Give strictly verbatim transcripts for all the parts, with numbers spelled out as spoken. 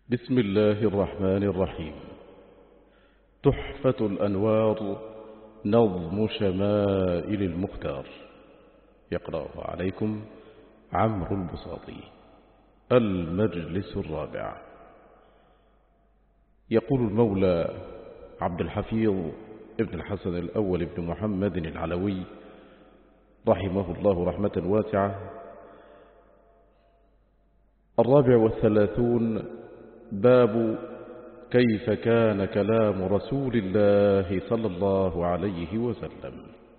بسم الله الرحمن الرحيم. تحفة الأنوار، نظم شمائل المختار. يقرأ عليكم عمرو البساطي. المجلس الرابع. يقول المولى عبد الحفيظ ابن الحسن الأول بن محمد العلوي رحمه الله رحمة واسعة: الرابع والثلاثون، باب كيف كان كلام رسول الله صلى الله عليه وسلم.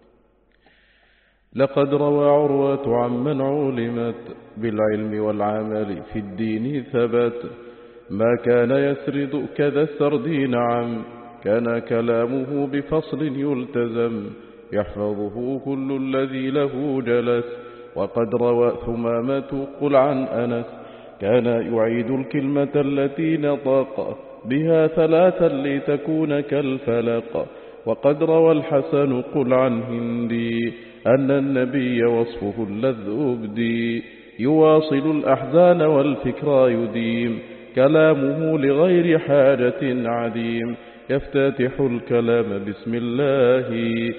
لقد روى عروة عمن علمت بالعلم والعمل في الدين ثبت، ما كان يسرد كذا السرد نعم، كان كلامه بفصل يلتزم، يحفظه كل الذي له جلس. وقد روى ثمامة قل عن أنس، كان يعيد الكلمة التي نطق بها ثلاثا لتكون كالفلق. وقد روى الحسن قل عن هندي، أن النبي وصفه اللذ أبدي، يواصل الأحزان والفكر يديم، كلامه لغير حاجة عديم، يفتتح الكلام بسم الله،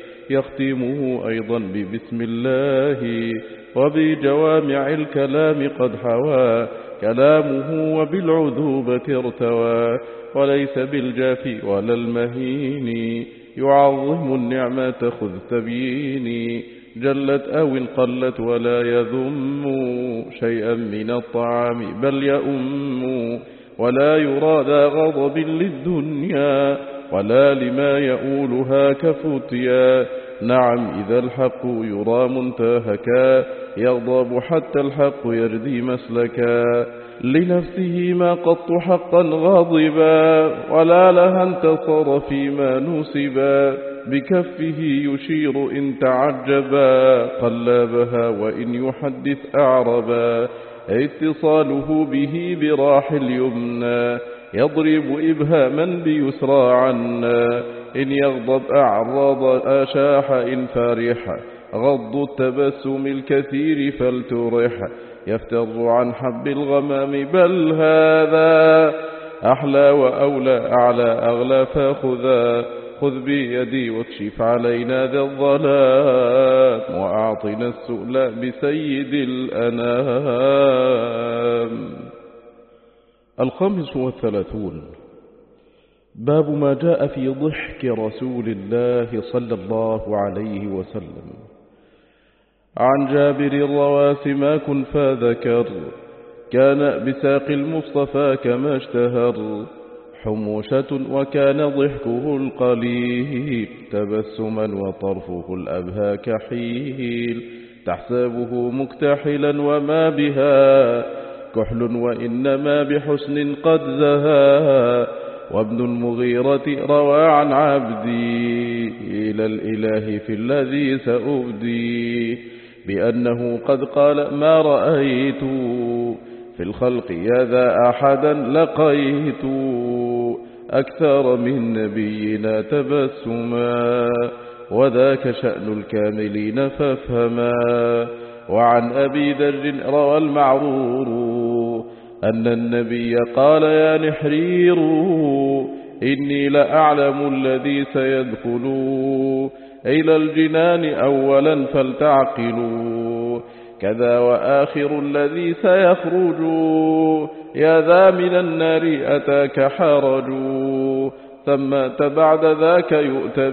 يختمه أيضا ببسم الله، وبجوامع الكلام قد حوى كلامه، وبالعذوبة ارتوى، وليس بالجاف ولا المهين، يعظم النعمة خذ تبييني، جلت أو قلت ولا يذم شيئا من الطعام بل يؤم، ولا يرى ذا غضب للدنيا ولا لما يؤولها كفتيا. نعم إذا الحق يرى منتهكا، يغضب حتى الحق يردي مسلكا، لنفسه ما قط حقا غاضبا، ولا لها انتصر فيما نسبا، بكفه يشير إن تعجبا، قلابها وإن يحدث أعربا، اتصاله به براح اليمنى، يضرب إبهاما بيسرى عنا، إن يغضب أعرض أشاح، إن فرح غض التبسم الكثير فلترح، يفتر عن حب الغمام بل هذا أحلى وأولى أعلى أغلى فخذا، خذ بيدي واكشف علينا ذا الظلام، وأعطنا السؤل بسيد الأنام. الخامس والثلاثون، باب ما جاء في ضحك رسول الله صلى الله عليه وسلم. عن جابر الرواس ما كن فذكر، كان بساق المصطفى كما اشتهر، حموشة وكان ضحكه القليل، تبسما وطرفه الأبهى كحيل، تحسبه مكتحلا وما بها كحل، وإنما بحسن قد زها. وابن المغيرة روى عن عبدي إلى الإله في الذي سأبدي، بأنه قد قال ما رأيت في الخلق يا ذا أحدا لقيت، أكثر من نبينا تبسما، وذاك شأن الكاملين فافهما. وعن أبي ذر روى المعرور أن النبي قال يا نحرير، إني لأعلم الذي سيدخل إلى الجنان أولا فلتعقلوا، كذا وآخر الذي سيخرج، يا ذا من النار أتاك حرج، ثم بعد ذاك يؤتى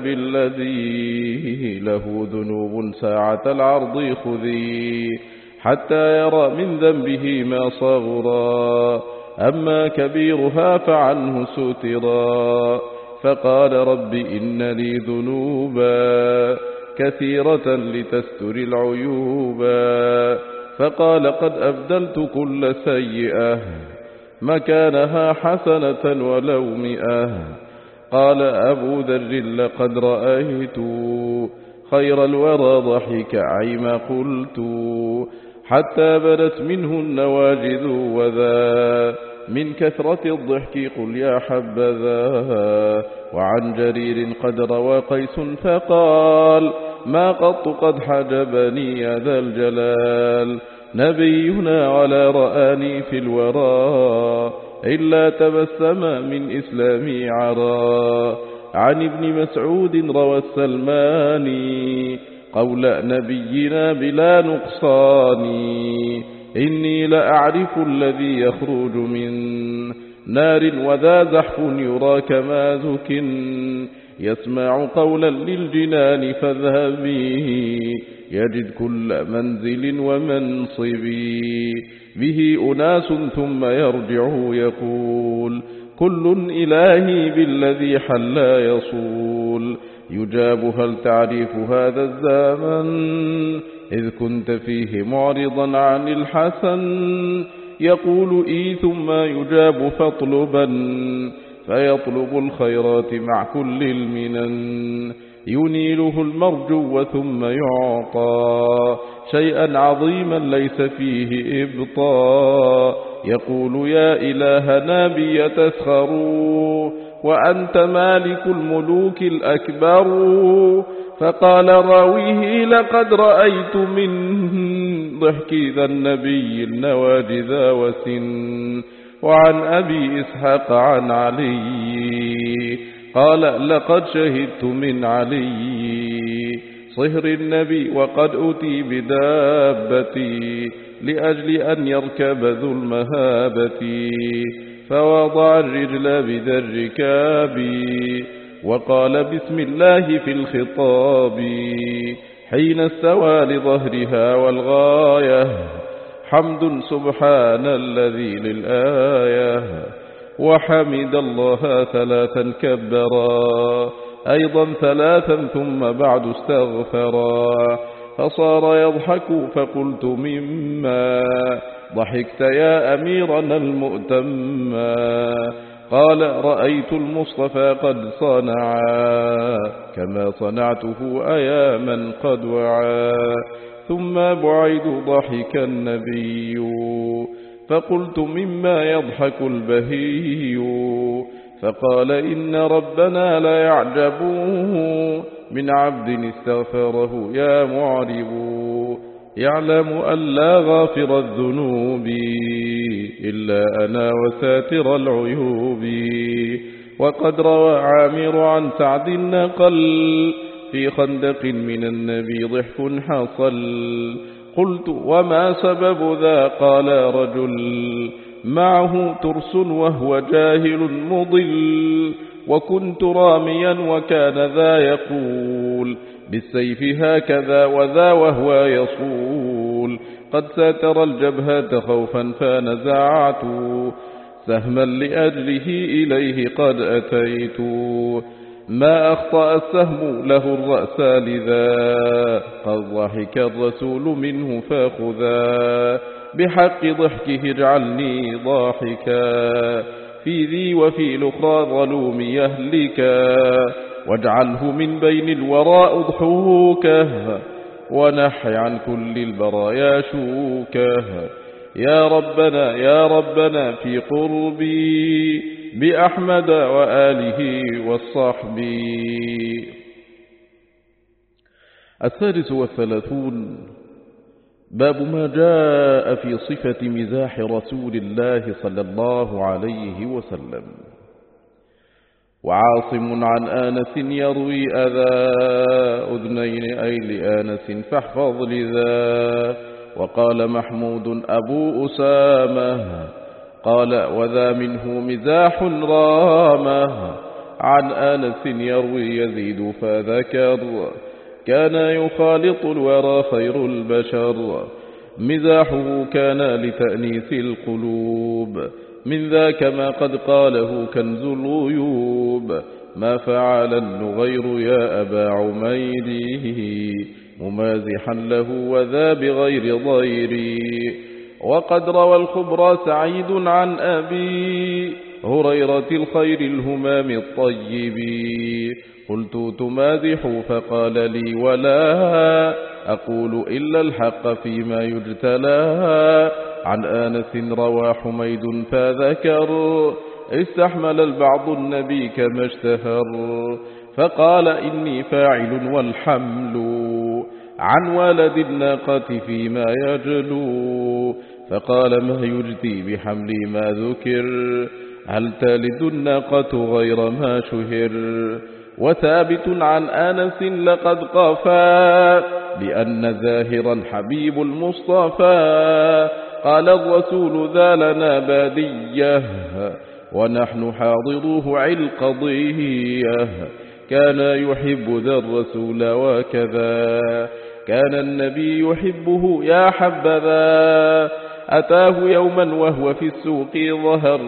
بالذي له ذنوب ساعة العرض خذي، حتى يرى من ذنبه ما صغرا، أما كبيرها فعنه سترا، فقال رب إن لي ذنوبا كثيرة لتستر العيوبا، فقال قد أبدلت كل سيئة مكانها حسنة ولو مئة. قال أبو ذر لقد رأيت خير الورى ضحك عيما قلت، حتى بدت منه النواجذ وذا، من كثرة الضحك قل يا حبذا. وعن جرير قد روى قيس فقال ما قط قد حجبني يا ذا الجلال، نبينا على رآني في الورى، إلا تبسم من إسلامي عرى. عن ابن مسعود روى السلماني قول نبينا بلا نقصان إني لأعرف الذي يخرج من نار وذا زحف يرى كما زك يسمع قولا للجنان فاذهبي يجد كل منزل ومنصب به أناس ثم يرجع يقول كل إلهي بالذي حل يصول يجاب هل تعرف هذا الزمن إذ كنت فيه معرضا عن الحسن يقول إي ثم يجاب فاطلبا فيطلب الخيرات مع كل المنن ينيله المرجو ثم يعطى شيئا عظيما ليس فيه إبطاء يقول يا إلهنا بي تسخر وأنت مالك الملوك الأكبر فقال راويه لقد رأيت من ضحك ذا النبي النواجذ وسن. وعن أبي إسحاق عن علي قال لقد شهدت من علي صهر النبي وقد أتي بدابتي لأجل أن يركب ذو المهابة فوضع الرجل بذا الركاب وقال بسم الله في الخطاب حين استوى لظهرها والغاية حمد سبحان الذي للآية وحمد الله ثلاثا كبرا أيضا ثلاثا ثم بعد استغفرا فصار يضحك فقلت مما ضحكت يا أميرنا المؤتما قال رأيت المصطفى قد صنعا كما صنعته أياما قد وعا ثم بعيد ضحك النبي فقلت مما يضحك البهي فقال إن ربنا لا يعجب من عبد استغفره يا معرب يعلم أن لا غافر الذنوب إلا أنا وساتر العيوب. وقد روى عامر عن سعد نقل في خندق من النبي ضحك حصل قلت وما سبب ذا قال رجل معه ترس وهو جاهل مضل وكنت راميا وكان ذا يقول بالسيف هكذا وذا وهو يصول قد ساتر الجبهة خوفا فنزعت سهما لأجله إليه قد أتيت ما أخطأ السهم له الرأس لذا قد ضحك الرسول منه فاخذا بحق ضحكه اجعلني ضاحكا في ذي وفي الأخرى ظلوم يهلكا واجعله من بين الوراء ضحوكه ونحي عن كل البرايا شوكه يا ربنا يا ربنا في قربي بأحمد وآله والصحب. السادس والثلاثون باب ما جاء في صفة مزاح رسول الله صلى الله عليه وسلم. وعاصم عن آنس يروي أذى أذنين أي لآنس فاحفظ لذا. وقال محمود أبو أسامة قال وذا منه مزاح رامه عن آنس يروي يزيد فذكر كان يخالط الورى خير البشر مزاحه كان لتأنيس القلوب من ذاك ما قد قاله كنز الغيوب ما فعل النغير يا أبا عميره ممازحا له وذا بغير ضير. وقد روى الخبرى سعيد عن أبي هريرة الخير الهمام الطيب قلت تمازح فقال لي ولا أقول إلا الحق فيما يجتلى. عن آنس روى حميد فذكر استحمل البعض النبي كما اشتهر فقال إني فاعل والحمل عن ولد الناقة فيما يجلو فقال ما يجدي بحملي ما ذكر هل تلد الناقة غير ما شهر وثابت عن أنس لقد قفا لأن زاهرا حبيب المصطفى قال الرسول ذا لنا بادية ونحن حاضروه علقضية كان يحب ذا الرسول وكذا كان النبي يحبه يا حبذا أتاه يوما وهو في السوق ظهر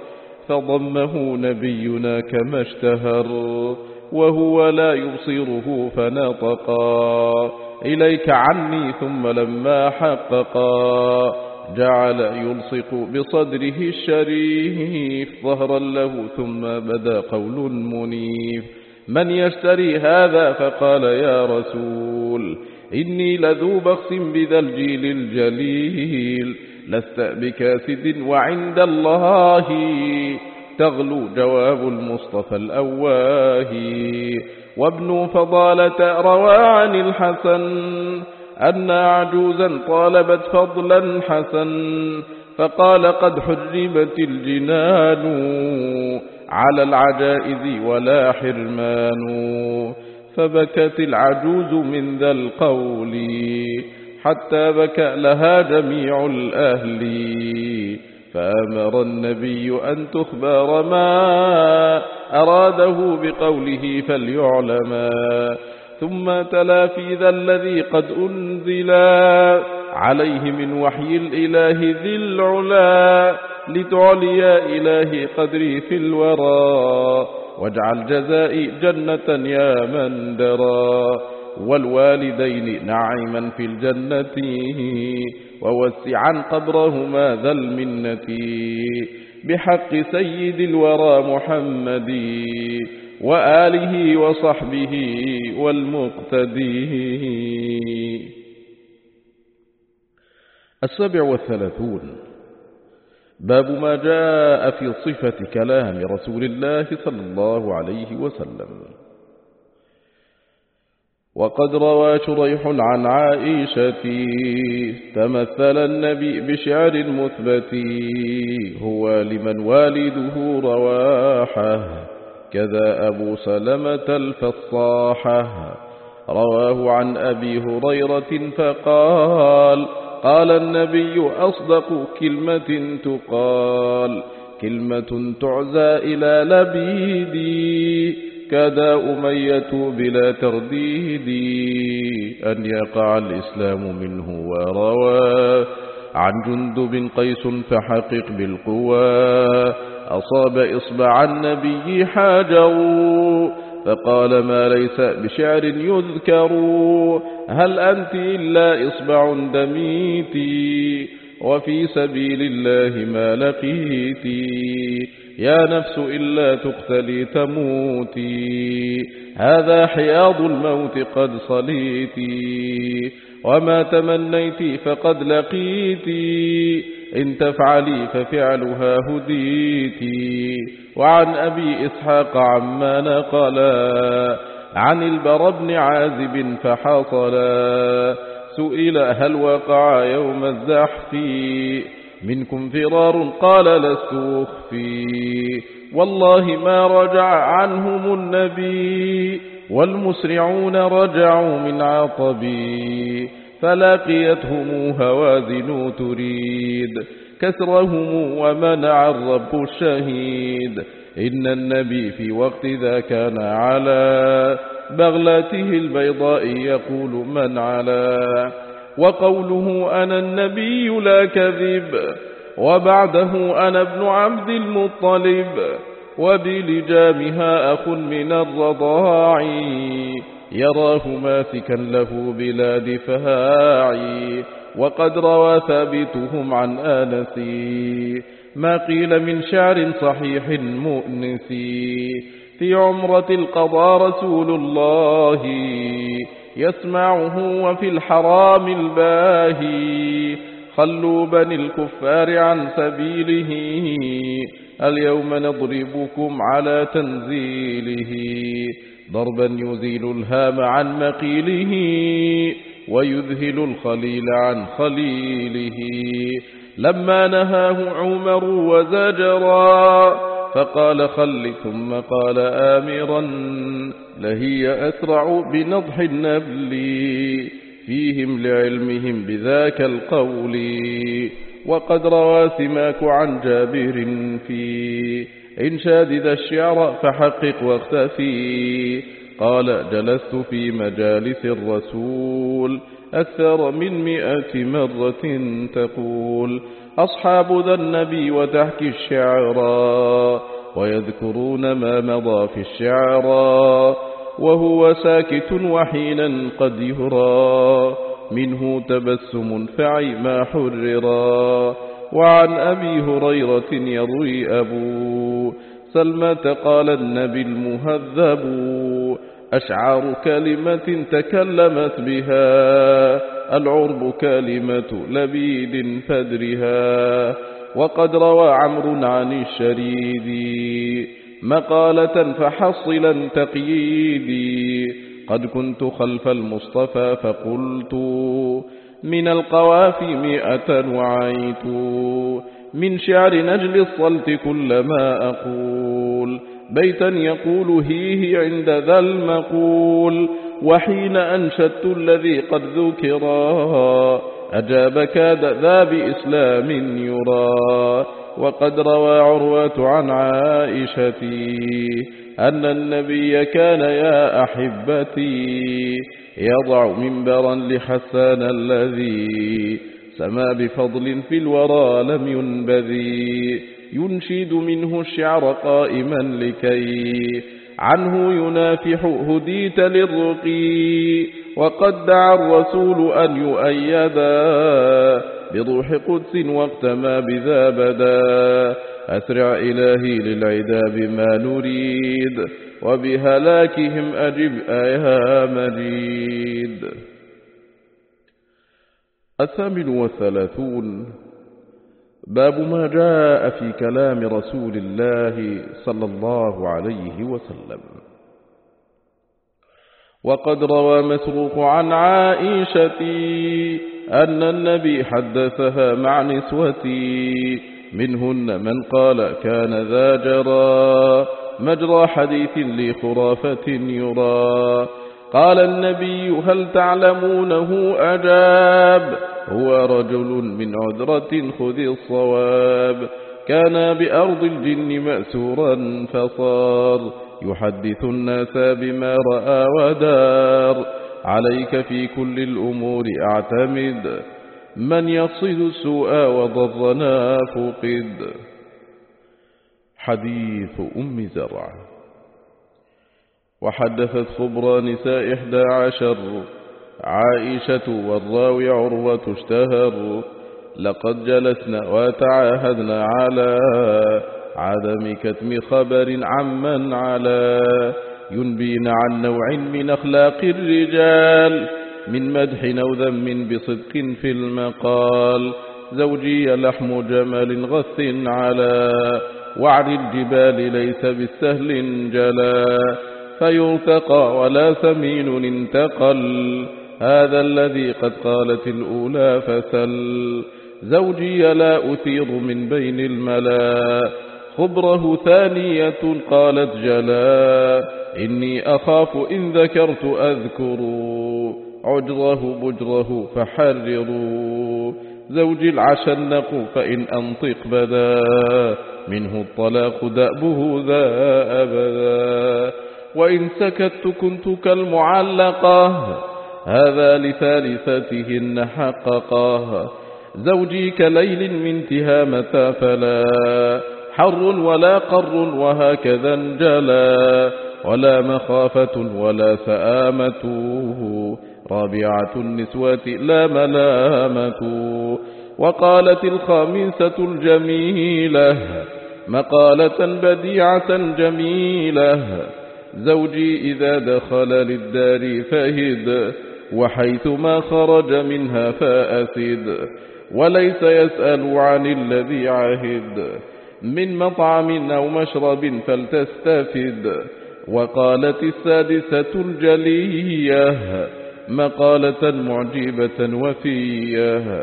فضمه نبينا كما اشتهر وهو لا يبصره فنطقا إليك عني ثم لما حققا جعل يلصق بصدره الشريف ظهرا له ثم بدا قول منيف من يشتري هذا فقال يا رسول إني لذو بخس بذا الجيل الجليل لست بكاسد وعند الله تغلو جواب المصطفى الأواهي وابن فضالة روى عن الحسن أن عجوزا طالبت فضلا حسن فقال قد حرمت الجنان على العجائز ولا حرمان فبكت العجوز من ذا القول حتى بكى لها جميع الأهل فأمر النبي أن تخبر ما أراده بقوله فليعلما ثم تلا في ذا الذي قد أنزلا عليه من وحي الإله ذي العلا لتعلي إلهي قدري في الورى واجعل جزائي جنة يا من درى والوالدين نعيما في الجنة ووسعا قبرهما ذا المنة بحق سيد الورى محمد وآله وصحبه والمقتدي. السابع والثلاثون باب ما جاء في صفة كلام رسول الله صلى الله عليه وسلم. وقد روى شريح عن عائشة تمثل النبي بشعر مثبت هو لمن والده رواحه كذا أبو سلمة الفصاحة رواه عن أبي هريرة فقال قال النبي أصدق كلمة تقال كلمة تعزى إلى لبيدي كذا أمية بلا ترديد أن يقع الإسلام منه وروى عن جندب قيس فحقق بالقوى أصاب إصبع النبي حاجر فقال ما ليس بشعر يذكر هل أنت إلا إصبع دميتي وفي سبيل الله ما لقيتي يا نفس إلا تقتلي تموتي هذا حياض الموت قد صليتي وما تمنيت فقد لقيتي إن تفعلي ففعلها هديتي. وعن أبي إسحاق عما نقلا عن البر بن عازب فحصلا سئل هل وقع يوم الزحف منكم فرار قال لست أخفي والله ما رجع عنهم النبي والمسرعون رجعوا من عطبي فلاقيتهم هوازن تريد كسرهم ومنع الرب الشهيد إن النبي في وقت ذا كان على بغلته البيضاء يقول من علا وقوله أنا النبي لا كذب وبعده أنا ابن عبد المطلب وبلجامها أخ من الرضاع يراه ماسكا له بلا دفاع وقد روى ثابتهم عن آنس ما قيل من شعر صحيح مؤنس في عمرة القضاء رسول الله يسمعه وفي الحرام الباهي خلوا بني الكفار عن سبيله اليوم نضربكم على تنزيله ضربا يزيل الهام عن مقيله ويذهل الخليل عن خليله لما نهاه عمر وزجرا فقال خل ثم قال آمرا لهي أسرع بنضح النبل فيهم لعلمهم بذاك القول. وقد روى سماك عن جابر في إنشاد ذا الشعر فحقق واختفي قال جلست في مجالس الرسول أكثر من مئة مرة تقول أصحاب ذا النبي وتحكي الشعرا ويذكرون ما مضى في الشعرا وهو ساكت وحينا قد يرى منه تبسم فعي ما حررا. وعن أبي هريرة يروي أبو سلمة قال النبي المهذب أشعار كلمة تكلمت بها العرب كلمة لبيد فدرها. وقد روى عمرو عن الشريد مقالة فحصلا تقييدي قد كنت خلف المصطفى فقلت من القوافي مئة وعيت من شعر نجل الصلت كلما أقول بيتا يقول هيه عند ذا المقول. وحين أنشدت الذي قد ذكرا أجاب كاد ذا بإسلام يرى. وقد روى عروة عن عائشتي أن النبي كان يا أحبتي يضع منبرا لحسان الذي سما بفضل في الورى لم ينبذي ينشد منه الشعر قائما لكي عنه ينافح هديت للرقي. وقد دعا الرسول أن يؤيدا بروح قدس وقت ما بذا بدا أسرع إلهي للعدا بما نريد وبهلاكهم أجب آيها مجيد. الثامن والثلاثون باب ما جاء في كلام رسول الله صلى الله عليه وسلم. وقد روى مسروق عن عائشة أن النبي حدثها مع نسوتي منهن من قال كان ذا جرى مجرى حديث لخرافة يرى. قال النبي هل تعلمونه أجاب هو رجل من عذرة خذ الصواب كان بأرض الجن مأسورا فصار يحدث الناس بما رأى ودار عليك في كل الأمور أعتمد من يقصد السوء وضرنا فقد. حديث أم زرع. وحدثت خبرى نساء إحدى عشر عائشة والراوي عروة اشتهر لقد جلسنا وتعاهدنا على عدم كتم خبر عمن على ينبين عن نوع من أخلاق الرجال من مدح أو ذم بصدق في المقال زوجي لحم جمل غث على وعر الجبال ليس بالسهل جلا فيرتقى ولا ثمين انتقل هذا الذي قد قالت الأولى فسل زوجي لا أثير من بين الملا خبره ثانية قالت جلا إني أخاف إن ذكرت أذكر عجره بجره فحرروا زوجي العشنق فإن أنطق بدا منه الطلاق دأبه ذا أبدا وإن سكت كنت كالمعلقة هذا لثالثتهن حققاه زوجي كليل من تهامة فلا حر ولا قر وهكذا انجلا ولا مخافة ولا سآمته رابعة النسوة لا ملامة. وقالت الخامسة الجميلة مقالة بديعة جميلة زوجي إذا دخل للدار فهد وحيثما خرج منها فأسد وليس يسأل عن الذي عهد من مطعم أو مشرب فلتستفد. وقالت السادسة الجلية مقالة معجبة وفية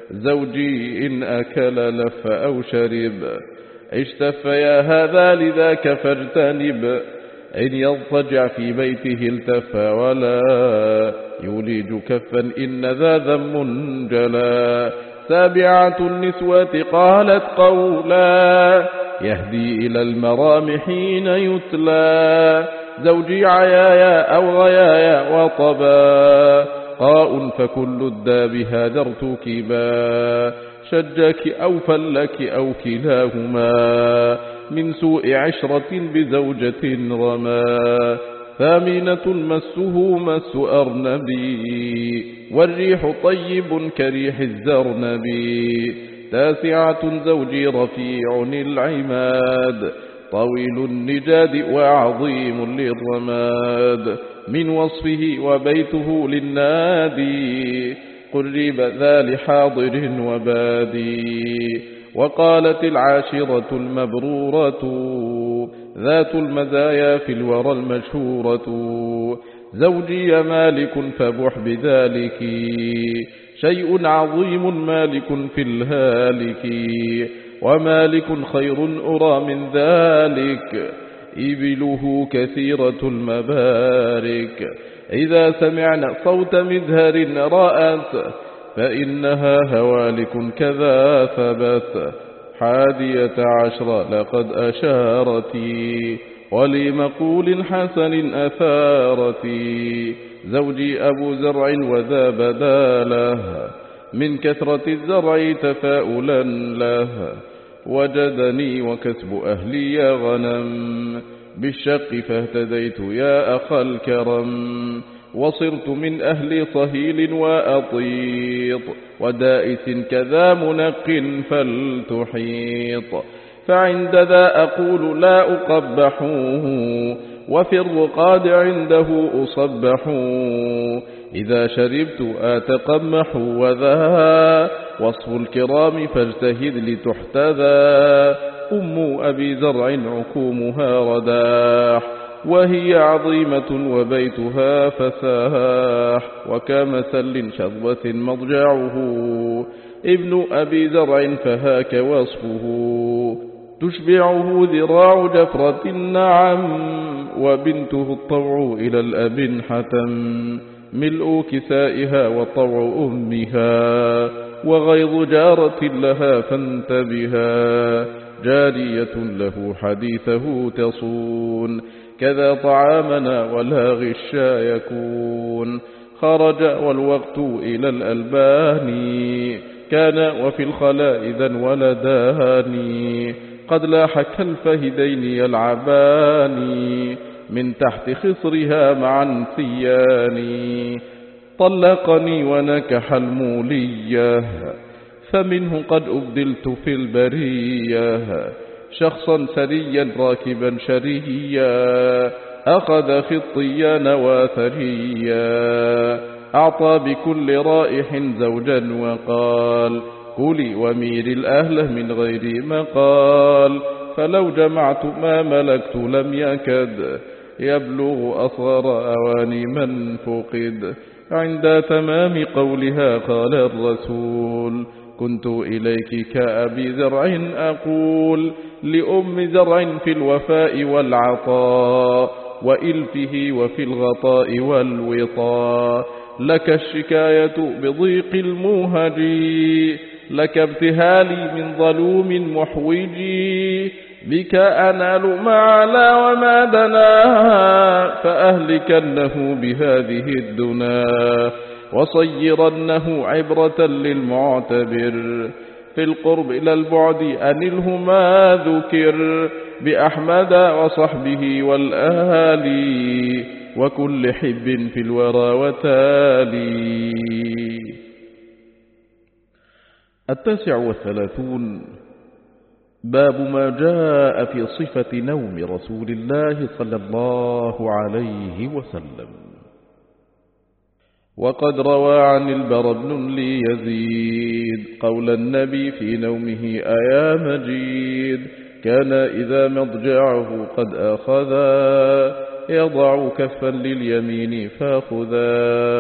زوجي إن أكل لف أو شرب اشتف يا هذا لذاك فاجتنب إن يضطجع في بيته التف ولا يولج كفا إن ذا ذم جلا سابعة النسوة قالت قولا يهدي إلى المرام حين يتلى زوجي عيايا أو غيايا وطبا قاء فكل الداب هذا ارتكبا شجك أو فلك أو كلاهما من سوء عشرة بزوجة رما ثامنة مسه مس أرنبي والريح طيب كريح الزرنبي تاسعة زوجي رفيع العماد طويل النجاد وعظيم للرماد من وصفه وبيته للنادي قرب ذا لحاضر وبادي وقالت العاشرة المبرورة ذات المزايا في الورى المشهورة زوجي مالك فبح بذلك شيء عظيم مالك في الهالك ومالك خير أرى من ذلك إبله كثيرة المبارك إذا سمعنا صوت مزهر رأت فإنها هوالك كذا ثبت حادية عشر لقد أشارتي ولمقول حسن أثارتي زوجي أبو زرع وذا بداله من كثرة الزرع تفاؤلا له وجدني وكسب أهلي يا غنم بالشق فاهتديت يا أخا الكرم وصرت من أهل صهيل وأطيط ودائس كذا منق فلتحيط فعند ذا أقول لا أقبحوه وفي الرقاد عنده أصبح إذا شربت آتقمح وذا وصف الكرام فاجتهد لتحتذى أم أبي زرع عكومها رداح وهي عظيمة وبيتها فساح وكمثل شظوة مضجعه ابن أبي زرع فهاك وصفه تشبعه ذراع جفرة النعم وبنته الطوع إلى الأب حتم ملء كسائها وطوع أمها وغيظ جارة لها فانتبها جارية له حديثه تصون كذا طعامنا ولا غشا يكون خرج والوقت إلى الألبان كان وفي الخلاء إذا ولدان قد لاح كالفهدين يلعبان من تحت خصرها معا سيان طلقني ونكح المولية فمنه قد أبدلت في البرية شخصا سريا راكبا شريا أخذ خطيا نواثريا أعطى بكل رائح زوجا وقال كلي ومير الأهل من غير مقال فلو جمعت ما ملكت لم يكد يبلغ أصغر أواني من فقد عند تمام قولها قال الرسول كنت إليك كأبي زرع أقول لأم زرع في الوفاء والعطاء وإلفه وفي الغطاء والوطاء لك الشكاية بضيق الموهج لك ابتهالي من ظلوم محوج بك أنال ما علا وما دنا فأهلكنه بهذه الدنا وصيرنه عبرة للمعتبر في القرب إلى البعد أنله ما ذكر بأحمد وصحبه والآل وكل حب في الورى وتالي. التاسع والثلاثون باب ما جاء في صفة نوم رسول الله صلى الله عليه وسلم. وقد روى عن البر بن ليزيد قول النبي في نومه أيا مجيد كان إذا مضجعه قد أخذا يضع كفا لليمين فاخذا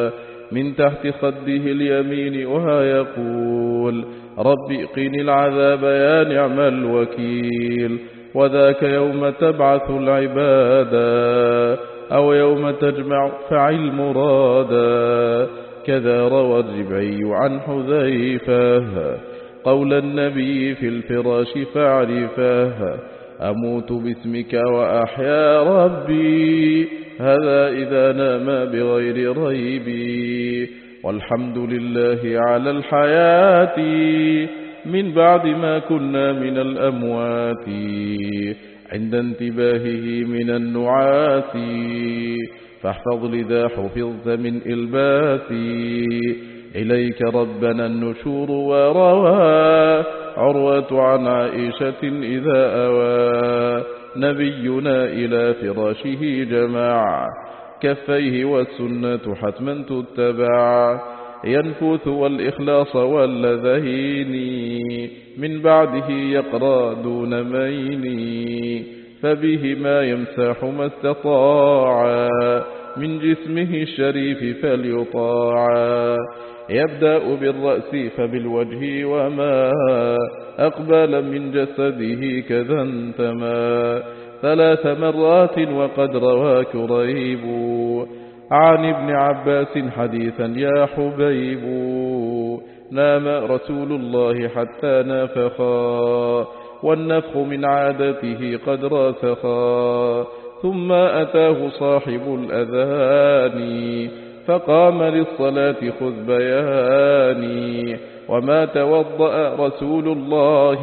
من تحت خده اليمين وها يقول رب قني العذاب يا نعم الوكيل. وذاك يوم تبعث العبادا أو يوم تجمع فعل مرادا. كذا روى الربعي عن حذيفة قول النبي في الفراش فاعرفه أموت باسمك وأحيا ربي هذا إذا نام بغير ريب. والحمد لله على الحياة من بعد ما كنا من الأموات عند انتباهه من النعاس. فاحفظ لذا حفظت من إلباسي إليك ربنا النشور. وروى عروة عن عائشة إذا أوى نبينا إلى فراشه جماع كفيه والسنة حتما تتبع. ينفث والإخلاص واللذين من بعده يقرأ دون مين. فبهما يمسح ما استطاع من جسمه الشريف فليطاع. يبدأ بالرأس فبالوجه وما أقبل من جسده كذا انتما. ثلاث مرات وقد روى كريب عن ابن عباس حديثا يا حبيب. نام رسول الله حتى نفخا والنفخ من عادته قد راسخا. ثم أتاه صاحب الأذان فقام للصلاة خذ بياني. وما توضأ رسول الله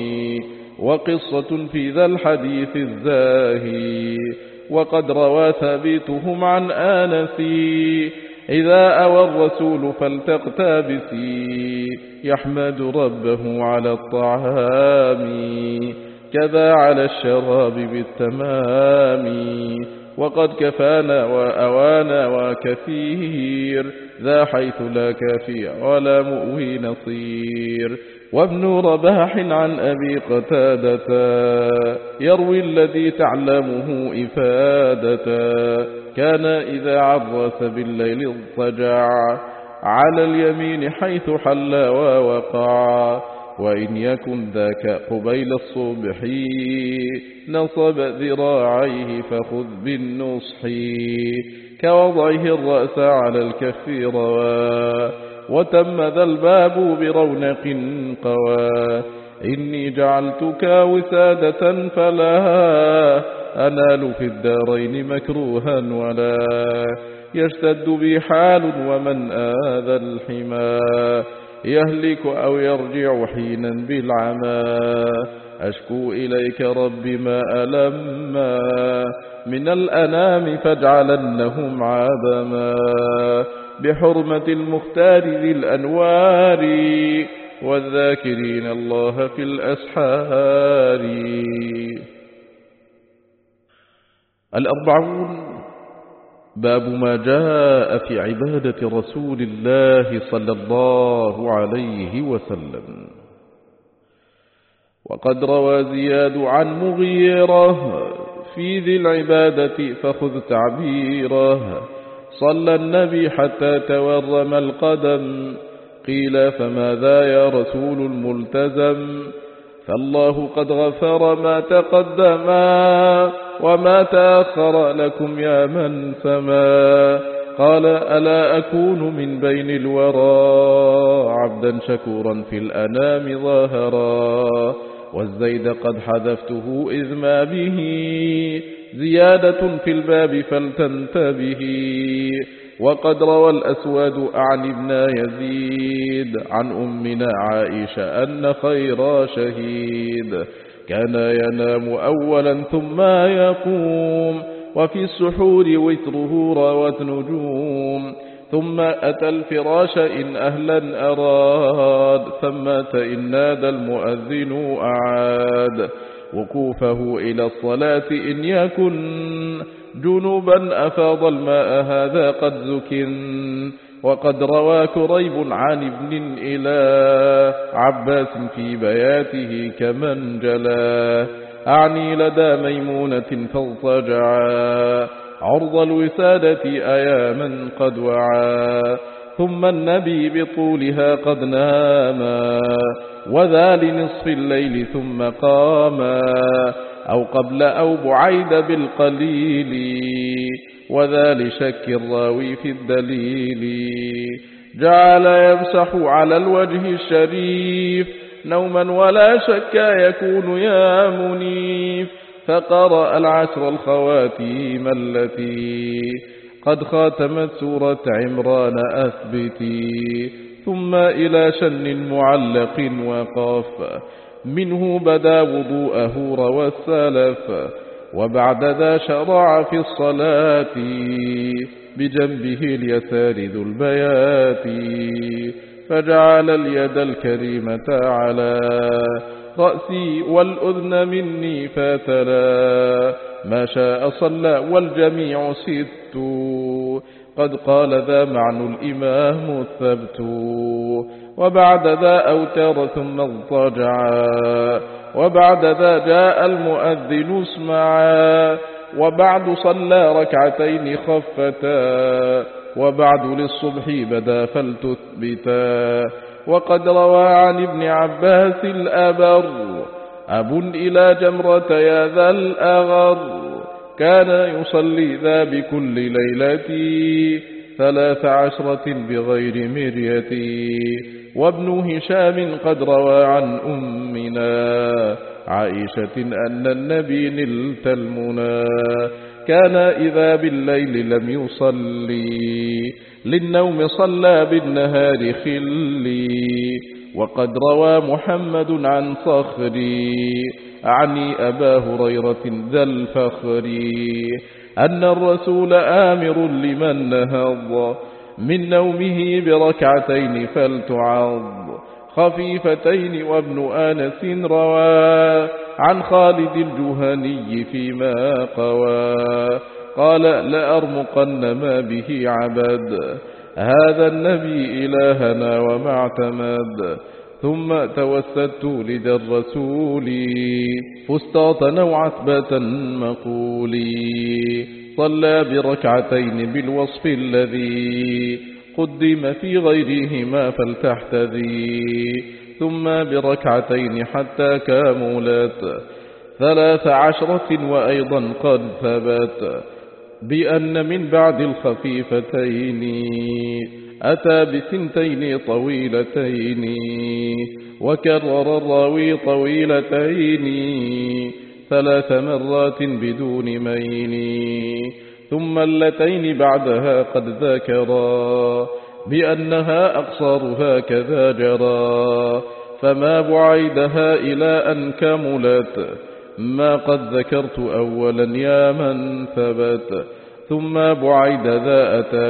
وقصة في ذا الحديث الزاهي. وقد روى ثابتهم عن آنسي إذا أوى الرسول فلتقتبسي. يحمد ربه على الطعام كذا على الشراب بالتمام. وقد كفانا وأوانا وكثير ذا حيث لا كافي ولا مؤوي نصير. وابن رباح عن أبي قتادة يروي الذي تعلمه إفادة. كان إذا عرس بالليل اضطجع على اليمين حيث حل ووقع. وإن يكن ذاك قبيل الصبح نصب ذراعيه فخذ بالنصح. كوضعه الرأس على الكف روى وتم ذا الباب برونق قوى. إني جعلتك وسادة فلا أنال في الدارين مكروها ولا يشتد بي حال. ومن آذى الحمى يهلك أو يرجع حينا بالعمى. أشكو إليك رب ما ألما من الأنام فاجعلنهم عدما. بحرمة المختار ذي الأنوار والذاكرين الله في الأسحار. الأربعون باب ما جاء في عبادة رسول الله صلى الله عليه وسلم. وقد روى زياد عن مغيرة في ذي العبادة فخذ تعبيره. صلى النبي حتى تورم القدم قيل فماذا يا رسول الملتزم. فالله قد غفر ما تقدم وما تأخر لكم يا من سما. قال ألا أكون من بين الورى عبدا شكورا في الأنام ظاهرا. والزيد قد حذفته إذ ما به زيادة في الباب فلتنتبه. وقد روى الأسود عن ابن يزيد عن أمنا عائشة أن خير شهيد كان ينام أولا ثم يقوم. وفي السحور وتره روت نجوم. ثم أتى الفراش إن أهلا أراد ثمة إن نادى المؤذن أعاد. وقوفه إلى الصلاة إن يكن جنوبا أفاض الماء هذا قد زكن. وقد روى كريب عن ابن إلى عباس في بياته كمن جلا. أعني لدى ميمونة فاضطجعا عرض الوسادة أياما قد وعا. ثم النبي بطولها قد ناما، وذا لنصف الليل ثم قاما، أو قبل أو بعيد بالقليل، وذا لشك الراوي في الدليل. جعل يمسح على الوجه الشريف نوما ولا شك يكون يا منيف، فقرأ العشر الخواتيم التي قد خاتمت سورة عمران أثبتي، ثم إلى شن معلق وقف منه بدا وضوءه روى السلف، وبعد ذا شرع في الصلاة بجنبه اليسار ذو البيات، فجعل اليد الكريمة على رأسي والأذن مني فاتلا، ما شاء صلى والجميع ست، قد قال ذا معنى الإمام الثبت. وبعد ذا أوتر ثم اضطجعا، وبعد ذا جاء المؤذن اسمعا، وبعد صلى ركعتين خفتا، وبعد للصبح بدا فلتثبتا. وقد روى عن ابن عباس الأبر أب إلى جمرة يا ذا الأغر، كان يصلي ذا بكل ليلة ثلاث عشرة بغير مرية. وابن هشام قد روى عن أمنا عائشة أن النبي نلت المنى، كان إذا بالليل لم يصلي للنوم صلى بالنهار خلي. وقد روى محمد عن صخري أعني أبا هريرة ذا الفخر أن الرسول آمر لمن نهض من نومه بركعتين فلتعض خفيفتين. وابن آنس روى عن خالد الجهني فيما قوى قال لأرمقن ما به عبد هذا النبي إلهنا وما اعتمد. ثم توسدت لدى الرسول فسطاطا وعتبة مقولي، صلى بركعتين بالوصف الذي قدم في غيرهما فلتحتذي، ثم بركعتين حتى كاملت ثلاث عشرة. وأيضا قد ثبت بأن من بعد الخفيفتين أتى بثنتين طويلتين، وكرر الراوي طويلتين ثلاث مرات بدون مين، ثم اللتين بعدها قد ذكرا بأنها أقصارها كذا جرى، فما بعيدها إلى أن كملت ما قد ذكرت أولا يا من ثبت. ثم بعيد ذا أتى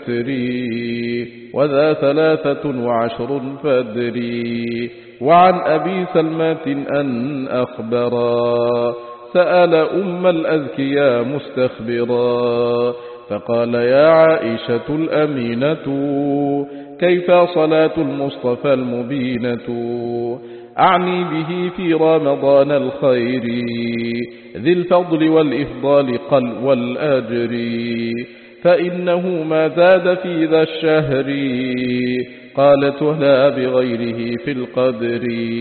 بوتري وذا ثلاثة وعشر فدري. وعن أبي سلمة أن أخبرا سأل أم الأذكياء مستخبرا، فقال يا عائشة الأمينة كيف صلاة المصطفى المبينة، أعني به في رمضان الخير ذي الفضل والإفضال قل والأجر، فإنه ما زاد في ذا الشهر قالت ولا بغيره في القدر.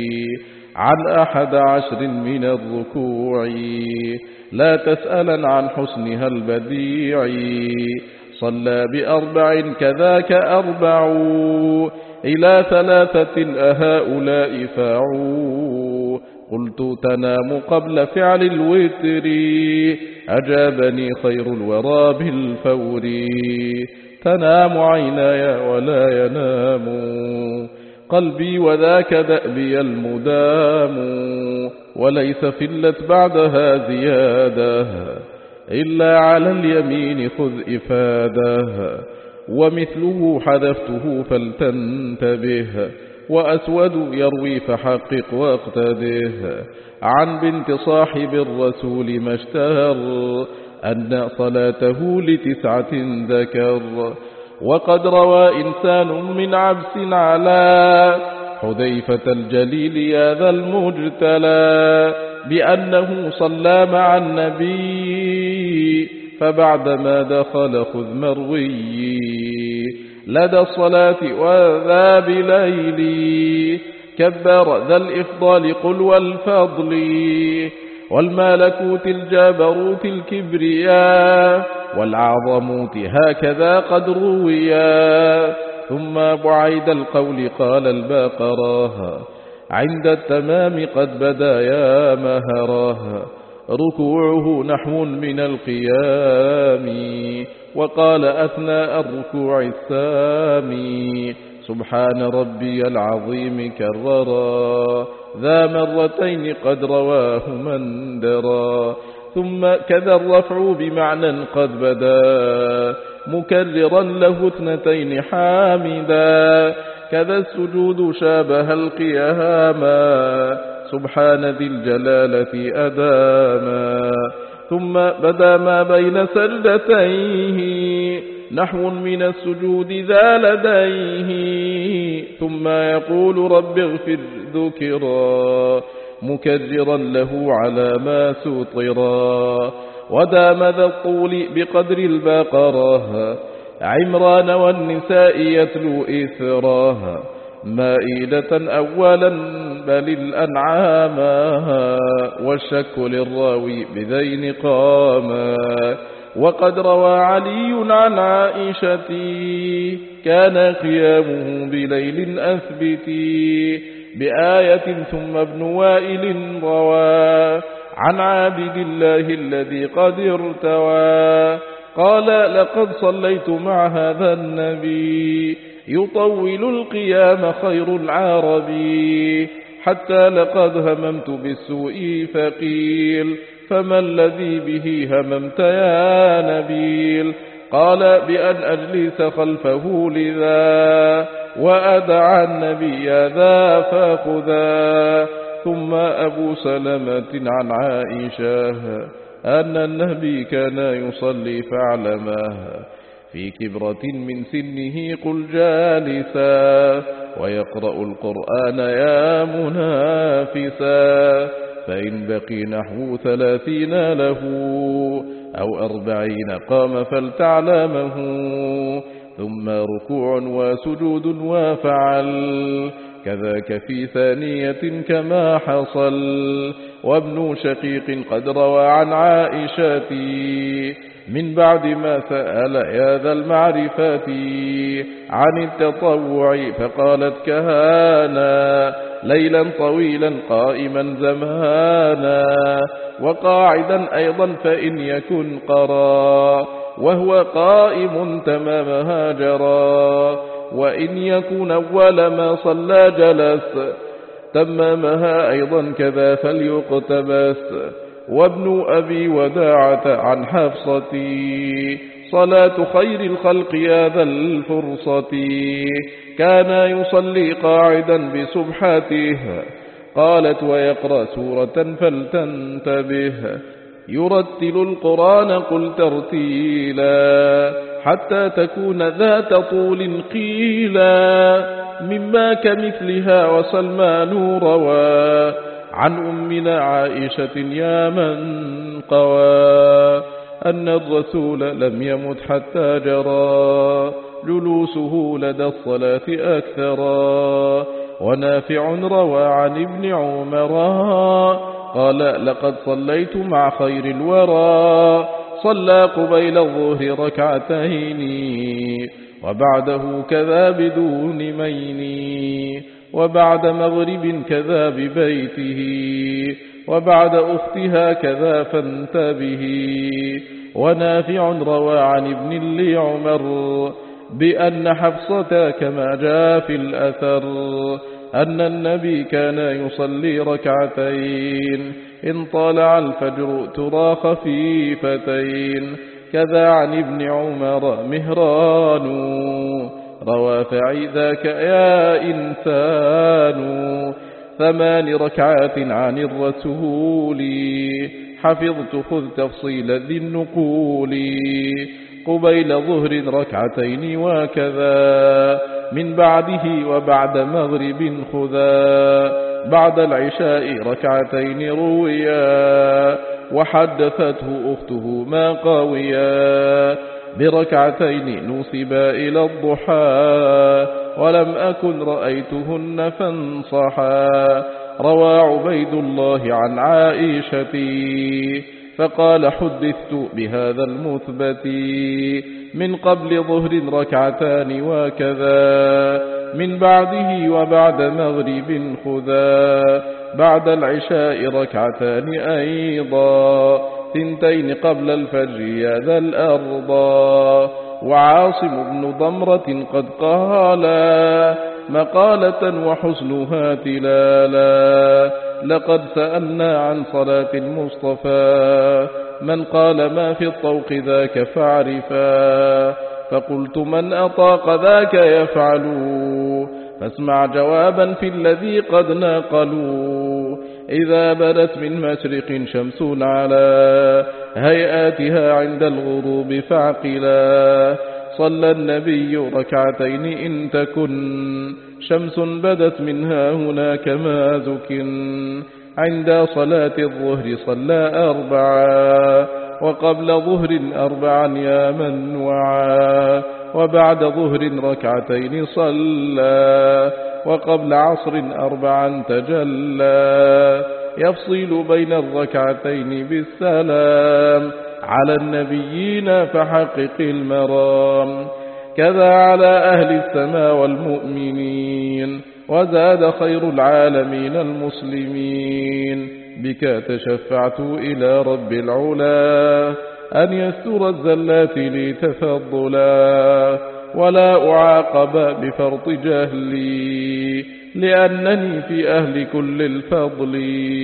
عن أحد عشر من الركوع لا تسألا عن حسنها البديع، صلى بأربع كذاك أربع إلى ثلاثة أهؤلاء فاعوا. قلت تنام قبل فعل الوتر أجابني خير الورى بالفور، تنام عيناي ولا ينام قلبي وذاك دأبي المدام، وليس فلت بعدها زيادة إلا على اليمين خذ إفادة، ومثله حذفته فلتنتبه وأسود يروي فحقق واقتده. عن بنت صاحب الرسول ما اشتهر أن صلاته لتسعة ذكر، وقد روى إنسان من عبس على حذيفة الجليل يا ذا المجتلى بأنه صلى مع النبي فبعدما دخل خذ مروي لدى الصلاة وذا بليل كبر ذا الإفضال قل والفضل والملكوت الجبروت الكبرياء والعظموت هكذا قد رويا ثم بعيد القول قال البقرة عند التمام قد بدا يا مهراه ركوعه نحو من القيام وقال أثناء الركوع السامي سبحان ربي العظيم كررا ذا مرتين قد رواه من درا ثم كذا الرفع بمعنى قد بدا مكررا له اثنتين حامدا كذا السجود شابه القياما سبحان ذي الجلالة أداما ثم بدا ما بين سجدتيه نحو من السجود ذا لديه ثم يقول رب اغفر ذكرا مكررا له على ما سطرا ودام ذا الطول بقدر البقرة عمران والنساء يتلو إثراها مائدة أولا بل الأنعاما والشك للراوي بذين قاما وقد روى علي عن عائشة كان قيامه بليل أثبتي بآية ثم ابن وائل روى عن عابد الله الذي قد ارتوى قال لقد صليت مع هذا النبي يطول القيام خير العربي حتى لقد هممت بالسوء فقيل فما الذي به هممت يا نبيل قال بأن أجلس خلفه لذا وأدعى النبي ذا فخذا ثم أبو سلمة عن عائشة أن النبي كان يصلي فاعلماه في كبرة من سنه قل جالسا ويقرأ القرآن يا منافسا فإن بقي نحو ثلاثين له أو أربعين قام فلتعلمه ثم ركوع وسجود وفعل كذاك في ثانية كما حصل وابن شقيق قد روى عن عائشة من بعد ما سأل يا ذا المعرفة عن التطوع فقالت كهانا ليلا طويلا قائما زمانا وقاعدا أيضا فإن يكن قرا وهو قائم تمامها جرى وإن يكون أول ما صلى جلس تمامها أيضا كذا فليقتبس وابن أبي وداعة عن حفصتي صلاة خير الخلق يا ذا الفرصة كان يصلي قاعدا بسبحته قالت ويقرأ سورة فلتنتبه يرتل القرآن قل ترتيلا حتى تكون ذات طول قيلا مما كمثلها وسلمان روى عن أمنا عائشة يا من قوى أن الرسول لم يمت حتى جرى جلوسه لدى الصلاة أكثرا ونافع روى عن ابن عمر قال لقد صليت مع خير الورى صلى قبيل الظهر ركعتين وبعده كذا بدون مين وبعد مغرب كذا ببيته وبعد أختها كذا فانتبه ونافع روى عن ابن لعمر بأن حفصة كما جاء في الأثر أن النبي كان يصلي ركعتين إن طالع الفجر ترى خفيفتين كذا عن ابن عمر مهران روى فعذاك يا إنسان ثمان ركعات عن الرسول حفظت خذ تفصيل ذي النقول قبيل ظهر ركعتين وكذا من بعده وبعد مغرب خذا بعد العشاء ركعتين رويا وحدثته أخته ما قاويا بركعتين نوسبا إلى الضحى ولم أكن رأيتهن فانصحا. روى عبيد الله عن عائشة فقال حدثت بهذا المثبت من قبل ظهر ركعتان وكذا من بعده وبعد مغرب خذا بعد العشاء ركعتان أيضا ثنتين قبل الفجر يا ذا الأرضا. وعاصم بن ضمرة قد قالا مقالة وحسنها تلالا لقد سألنا عن صلاة المصطفى من قال ما في الطوق ذاك فاعرفا فقلت من أطاق ذاك يفعل فاسمع جوابا في الذي قد ناقلوا إذا بدت من مشرق شمس على هيئاتها عند الغروب فاعقلا صلى النبي ركعتين إن تكن شمس بدت منها هناك ما زكن عند صلاة الظهر صلى أربعا وقبل ظهر أربعا يا من وعى وبعد ظهر ركعتين صلى وقبل عصر أربعا تجلى يفصل بين الركعتين بالسلام على النبيين فحقق المرام كذا على أهل السماء والمؤمنين وزاد خير العالمين المسلمين بك تشفعت إلى رب العلا أن يستر الزلات لي تفضلا ولا أعاقب بفرط جهلي لأنني في أهل كل الفضل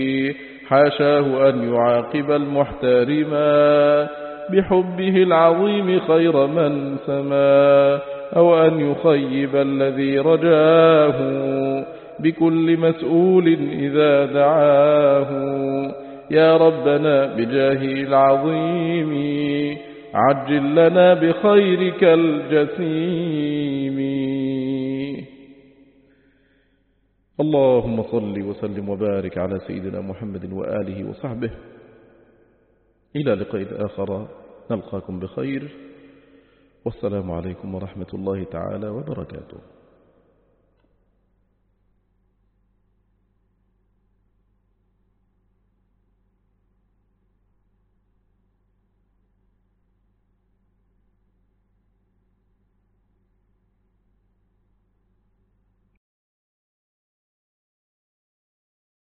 حاشاه أن يعاقب المحترما بحبه العظيم خير من سما أو أن يخيب الذي رجاه بكل مسؤول إذا دعاه يا ربنا بجاهه العظيم عجل لنا بخيرك الجسيم. اللهم صل وسلم وبارك على سيدنا محمد وآله وصحبه. إلى لقاء آخر نلقاكم بخير والسلام عليكم ورحمة الله تعالى وبركاته.